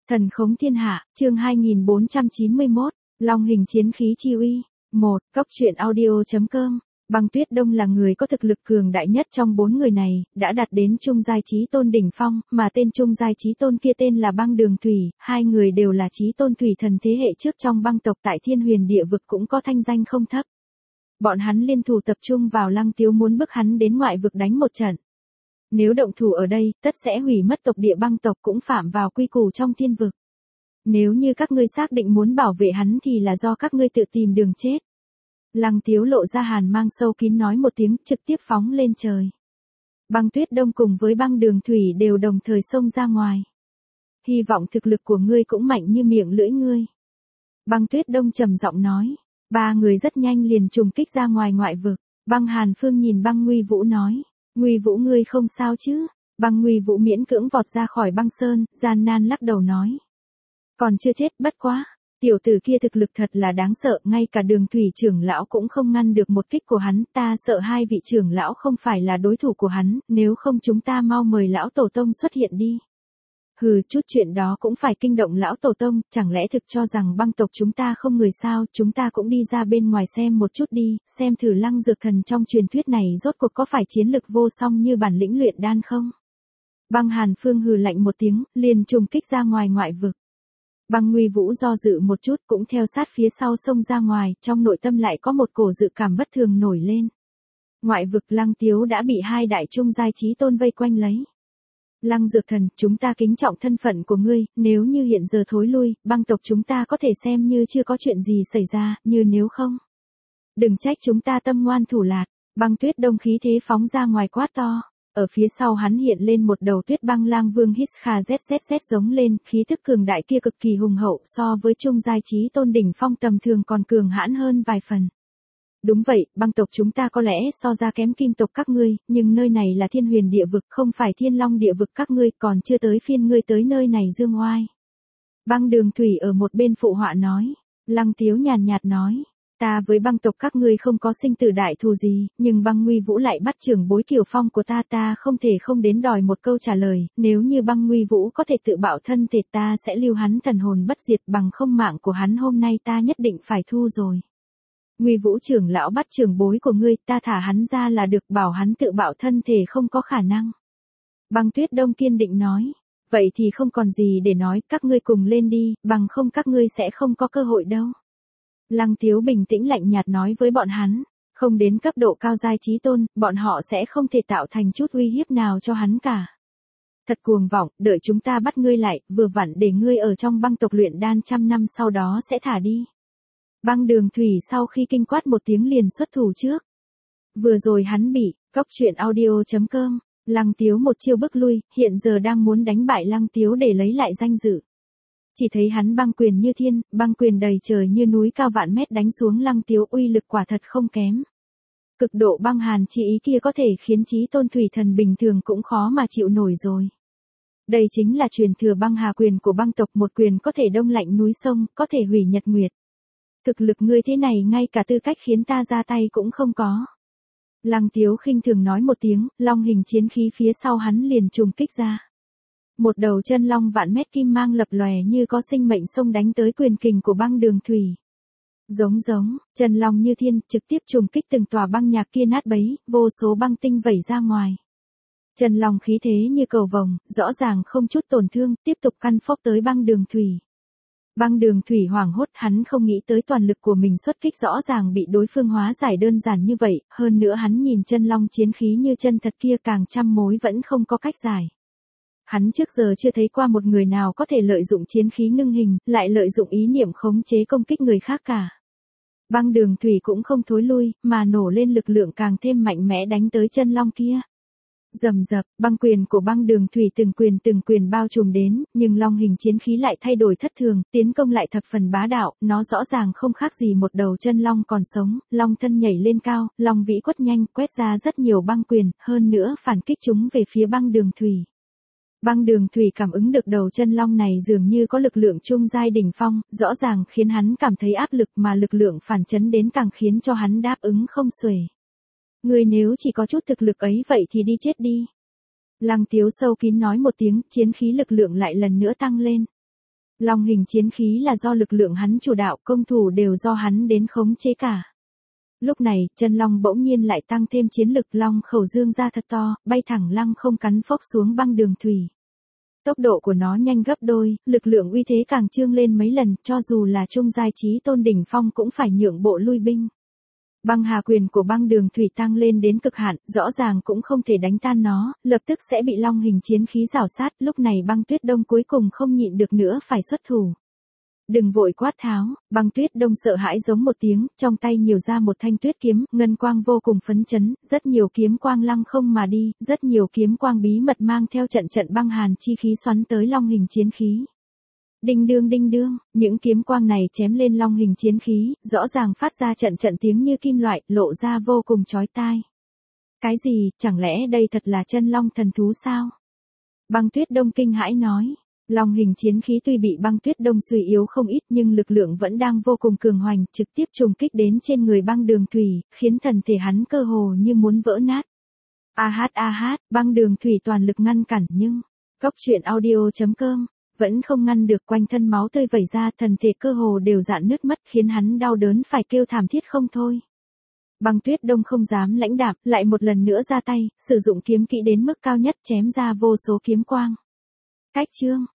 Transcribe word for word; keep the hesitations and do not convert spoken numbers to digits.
Thần khống thiên hạ, chương hai nghìn bốn trăm chín mươi mốt, Long hình chiến khí chi uy. một. Cốc truyện audio.com. Băng Tuyết Đông là người có thực lực cường đại nhất trong bốn người này, đã đạt đến trung giai chí tôn đỉnh phong, mà tên trung giai chí tôn kia tên là Băng Đường Thủy, hai người đều là chí tôn thủy thần thế hệ trước trong băng tộc tại Thiên Huyền địa vực cũng có thanh danh không thấp. Bọn hắn liên thủ tập trung vào Lăng Tiếu muốn bức hắn đến ngoại vực đánh một trận. Nếu động thủ ở đây, tất sẽ hủy mất tộc địa băng tộc cũng phạm vào quy củ trong thiên vực. Nếu như các ngươi xác định muốn bảo vệ hắn thì là do các ngươi tự tìm đường chết. Lăng Tiếu lộ ra hàn mang sâu kín nói một tiếng, trực tiếp phóng lên trời. Băng Tuyết Đông cùng với Băng Đường Thủy đều đồng thời xông ra ngoài. Hy vọng thực lực của ngươi cũng mạnh như miệng lưỡi ngươi. Băng Tuyết Đông trầm giọng nói. Ba người rất nhanh liền trùng kích ra ngoài ngoại vực. Băng Hàn Phương nhìn Băng Nguy Vũ nói. Nguy Vũ ngươi không sao chứ? Băng Nguy Vũ miễn cưỡng vọt ra khỏi băng sơn, gian nan lắc đầu nói. Còn chưa chết, bất quá. Tiểu tử kia thực lực thật là đáng sợ, ngay cả Đường Thủy trưởng lão cũng không ngăn được một kích của hắn, ta sợ hai vị trưởng lão không phải là đối thủ của hắn, nếu không chúng ta mau mời lão tổ tông xuất hiện đi. Hừ, chút chuyện đó cũng phải kinh động lão tổ tông, chẳng lẽ thực cho rằng băng tộc chúng ta không người sao, chúng ta cũng đi ra bên ngoài xem một chút đi, xem thử Lăng Dược Thần trong truyền thuyết này rốt cuộc có phải chiến lực vô song như bản lĩnh luyện đan không? Băng Hàn Phương hừ lạnh một tiếng, liền trùng kích ra ngoài ngoại vực. Băng Nguy Vũ do dự một chút cũng theo sát phía sau xông ra ngoài, trong nội tâm lại có một cổ dự cảm bất thường nổi lên. Ngoại vực Lăng Tiếu đã bị hai đại trung giai chí tôn vây quanh lấy. Lăng Dược Thần, chúng ta kính trọng thân phận của ngươi, nếu như hiện giờ thối lui, băng tộc chúng ta có thể xem như chưa có chuyện gì xảy ra, như nếu không. Đừng trách chúng ta tâm ngoan thủ lạt. Băng Tuyết Đông khí thế phóng ra ngoài quát to. Ở phía sau hắn hiện lên một đầu Tuyết Băng Lang Vương hít kha zzz giống lên, khí thức cường đại kia cực kỳ hùng hậu, so với trung giai chí tôn đỉnh phong tầm thường còn cường hãn hơn vài phần. Đúng vậy, băng tộc chúng ta có lẽ so ra kém kim tộc các ngươi, nhưng nơi này là Thiên Huyền địa vực, không phải Thiên Long địa vực các ngươi, còn chưa tới phiên ngươi tới nơi này dương oai. Băng Đường Thủy ở một bên phụ họa nói. Lăng Tiếu nhàn nhạt nói. Ta với băng tộc các ngươi không có sinh tử đại thù gì, nhưng Băng Nguy Vũ lại bắt trưởng bối Kiều Phong của ta, ta không thể không đến đòi một câu trả lời, nếu như Băng Nguy Vũ có thể tự bạo thân thì ta sẽ lưu hắn thần hồn bất diệt, bằng không mạng của hắn hôm nay ta nhất định phải thu rồi. Nguy Vũ trưởng lão bắt trưởng bối của ngươi, ta thả hắn ra là được, bảo hắn tự bạo thân thể không có khả năng. Băng Tuyết Đông kiên định nói. Vậy thì không còn gì để nói, các ngươi cùng lên đi, bằng không các ngươi sẽ không có cơ hội đâu. Lăng Tiếu bình tĩnh lạnh nhạt nói với bọn hắn, không đến cấp độ cao giai chí tôn, bọn họ sẽ không thể tạo thành chút uy hiếp nào cho hắn cả. Thật cuồng vọng, đợi chúng ta bắt ngươi lại, vừa vặn để ngươi ở trong băng tộc luyện đan trăm năm sau đó sẽ thả đi. Băng Đường Thủy sau khi kinh quát một tiếng liền xuất thủ trước. Vừa rồi hắn bị, cốc truyện audio.com, Lăng Tiếu một chiêu bức lui, hiện giờ đang muốn đánh bại Lăng Tiếu để lấy lại danh dự. Chỉ thấy hắn băng quyền như thiên, băng quyền đầy trời như núi cao vạn mét đánh xuống Lăng Tiếu, uy lực quả thật không kém. Cực độ băng hàn chi ý kia có thể khiến chí tôn thủy thần bình thường cũng khó mà chịu nổi rồi. Đây chính là truyền thừa băng hà quyền của băng tộc, một quyền có thể đông lạnh núi sông, có thể hủy nhật nguyệt. Thực lực ngươi thế này ngay cả tư cách khiến ta ra tay cũng không có. Lăng Tiếu khinh thường nói một tiếng, long hình chiến khí phía sau hắn liền trùng kích ra. Một đầu chân long vạn mét kim mang lập lòe như có sinh mệnh xông đánh tới quyền kình của Băng Đường Thủy. Giống giống, chân long như thiên, trực tiếp trùng kích từng tòa băng nhạc kia nát bấy, vô số băng tinh vẩy ra ngoài. Chân long khí thế như cầu vồng, rõ ràng không chút tổn thương, tiếp tục căn phốc tới Băng Đường Thủy. Băng Đường Thủy hoảng hốt, hắn không nghĩ tới toàn lực của mình xuất kích rõ ràng bị đối phương hóa giải đơn giản như vậy, hơn nữa hắn nhìn chân long chiến khí như chân thật kia càng trăm mối vẫn không có cách giải. Hắn trước giờ chưa thấy qua một người nào có thể lợi dụng chiến khí ngưng hình, lại lợi dụng ý niệm khống chế công kích người khác cả. Băng Đường Thủy cũng không thối lui, mà nổ lên lực lượng càng thêm mạnh mẽ đánh tới chân long kia. Rầm rập, băng quyền của Băng Đường Thủy từng quyền từng quyền bao trùm đến, nhưng long hình chiến khí lại thay đổi thất thường, tiến công lại thập phần bá đạo, nó rõ ràng không khác gì một đầu chân long còn sống, long thân nhảy lên cao, long vĩ quất nhanh, quét ra rất nhiều băng quyền, hơn nữa phản kích chúng về phía Băng Đường Thủy. Băng Đường Thủy cảm ứng được đầu chân long này dường như có lực lượng trung giai đỉnh phong, rõ ràng khiến hắn cảm thấy áp lực, mà lực lượng phản chấn đến càng khiến cho hắn đáp ứng không xuể. Ngươi nếu chỉ có chút thực lực ấy vậy thì đi chết đi. Lăng Tiếu sâu kín nói một tiếng, chiến khí lực lượng lại lần nữa tăng lên. Long hình chiến khí là do lực lượng hắn chủ đạo, công thủ đều do hắn đến khống chế cả. Lúc này, chân long bỗng nhiên lại tăng thêm chiến lực, long khẩu dương ra thật to, bay thẳng lăng không cắn phốc xuống băng đường thủy. Tốc độ của nó nhanh gấp đôi, lực lượng uy thế càng trương lên mấy lần, cho dù là trung giai chí tôn đỉnh phong cũng phải nhượng bộ lui binh. Băng hà quyền của băng đường thủy tăng lên đến cực hạn, rõ ràng cũng không thể đánh tan nó, lập tức sẽ bị long hình chiến khí rào sát, lúc này băng tuyết đông cuối cùng không nhịn được nữa phải xuất thủ. Đừng vội quát tháo, băng tuyết đông sợ hãi giống một tiếng, trong tay nhiều ra một thanh tuyết kiếm, ngân quang vô cùng phấn chấn, rất nhiều kiếm quang lăng không mà đi, rất nhiều kiếm quang bí mật mang theo trận trận băng hàn chi khí xoắn tới long hình chiến khí. Đinh đương đinh đương, những kiếm quang này chém lên long hình chiến khí, rõ ràng phát ra trận trận tiếng như kim loại, lộ ra vô cùng chói tai. Cái gì, chẳng lẽ đây thật là chân long thần thú sao? Băng tuyết đông kinh hãi nói. Long hình chiến khí tuy bị băng tuyết đông suy yếu không ít nhưng lực lượng vẫn đang vô cùng cường hoành, trực tiếp trùng kích đến trên người băng đường thủy, khiến thần thể hắn cơ hồ như muốn vỡ nát. A hát a hát, băng đường thủy toàn lực ngăn cản nhưng, cốc truyện audio chấm com, vẫn không ngăn được, quanh thân máu tươi vẩy ra, thần thể cơ hồ đều rạn nứt mất khiến hắn đau đớn phải kêu thảm thiết không thôi. Băng tuyết đông không dám lãnh đạm, lại một lần nữa ra tay, sử dụng kiếm kỹ đến mức cao nhất chém ra vô số kiếm quang. Cách chương